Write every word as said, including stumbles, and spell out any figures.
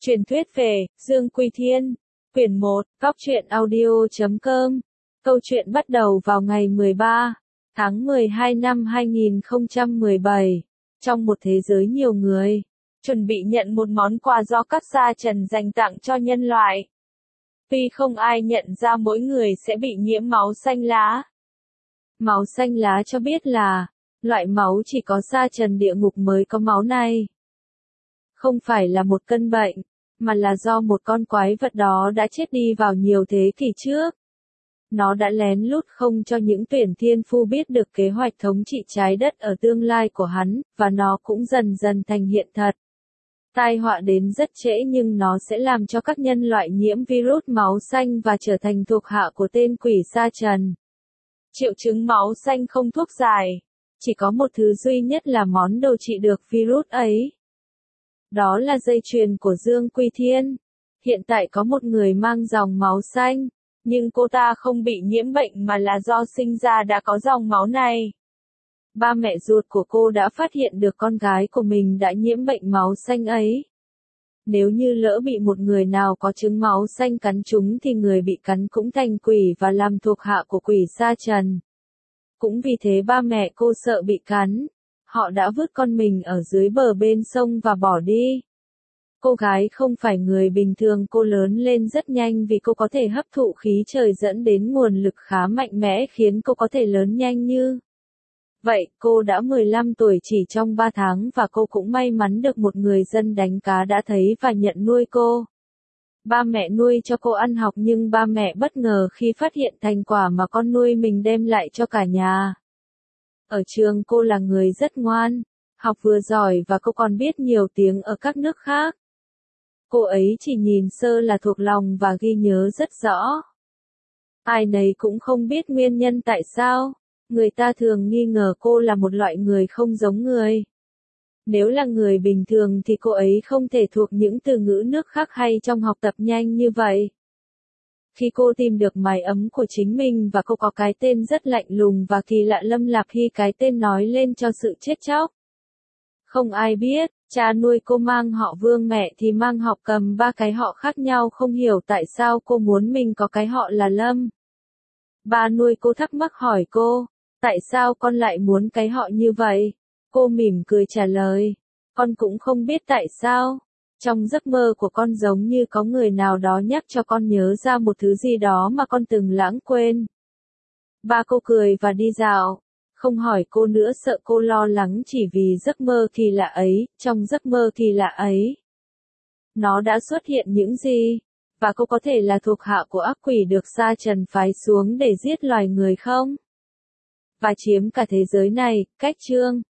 Truyền thuyết về Dương Quy Thiên, quyển một, góc truyện audio chấm com. Câu chuyện bắt đầu vào ngày mười ba tháng mười hai năm hai nghìn không trăm mười bảy. Trong một thế giới nhiều người chuẩn bị nhận một món quà do các sa trần dành tặng cho nhân loại. Tuy không ai nhận ra mỗi người sẽ bị nhiễm máu xanh lá. Máu xanh lá cho biết là loại máu chỉ có sa trần địa ngục mới có máu này. Không phải là một cơn bệnh, mà là do một con quái vật đó đã chết đi vào nhiều thế kỷ trước. Nó đã lén lút không cho những tuyển thiên phu biết được kế hoạch thống trị trái đất ở tương lai của hắn, và nó cũng dần dần thành hiện thật. Tai họa đến rất trễ nhưng nó sẽ làm cho các nhân loại nhiễm virus máu xanh và trở thành thuộc hạ của tên quỷ sa trần. Triệu chứng máu xanh không thuốc giải, chỉ có một thứ duy nhất là món đồ trị được virus ấy. Đó là dây chuyền của Dương Quy Thiên. Hiện tại có một người mang dòng máu xanh, nhưng cô ta không bị nhiễm bệnh mà là do sinh ra đã có dòng máu này. Ba mẹ ruột của cô đã phát hiện được con gái của mình đã nhiễm bệnh máu xanh ấy. Nếu như lỡ bị một người nào có chứng máu xanh cắn trúng thì người bị cắn cũng thành quỷ và làm thuộc hạ của quỷ sa trần. Cũng vì thế ba mẹ cô sợ bị cắn. Họ đã vứt con mình ở dưới bờ bên sông và bỏ đi. Cô gái không phải người bình thường, cô lớn lên rất nhanh vì cô có thể hấp thụ khí trời dẫn đến nguồn lực khá mạnh mẽ khiến cô có thể lớn nhanh như vậy. Cô đã mười lăm tuổi chỉ trong ba tháng và cô cũng may mắn được một người dân đánh cá đã thấy và nhận nuôi cô. Ba mẹ nuôi cho cô ăn học nhưng ba mẹ bất ngờ khi phát hiện thành quả mà con nuôi mình đem lại cho cả nhà. Ở trường cô là người rất ngoan, học vừa giỏi và cô còn biết nhiều tiếng ở các nước khác. Cô ấy chỉ nhìn sơ là thuộc lòng và ghi nhớ rất rõ. Ai nấy cũng không biết nguyên nhân tại sao. Người ta thường nghi ngờ cô là một loại người không giống người. Nếu là người bình thường thì cô ấy không thể thuộc những từ ngữ nước khác hay trong học tập nhanh như vậy. Khi cô tìm được mái ấm của chính mình và cô có cái tên rất lạnh lùng và kỳ lạ Lâm Lạp Hy, cái tên nói lên cho sự chết chóc. Không ai biết, cha nuôi cô mang họ Vương, mẹ thì mang họ Cầm, ba cái họ khác nhau, không hiểu tại sao cô muốn mình có cái họ là Lâm. Ba nuôi cô thắc mắc hỏi cô, tại sao con lại muốn cái họ như vậy? Cô mỉm cười trả lời, con cũng không biết tại sao. Trong giấc mơ của con giống như có người nào đó nhắc cho con nhớ ra một thứ gì đó mà con từng lãng quên. Ba cô cười và đi dạo, không hỏi cô nữa, sợ cô lo lắng chỉ vì giấc mơ kỳ lạ ấy. Trong giấc mơ kỳ lạ ấy, nó đã xuất hiện những gì? Và cô có thể là thuộc hạ của ác quỷ được sa trần phái xuống để giết loài người không? Và chiếm cả thế giới này. Cách chương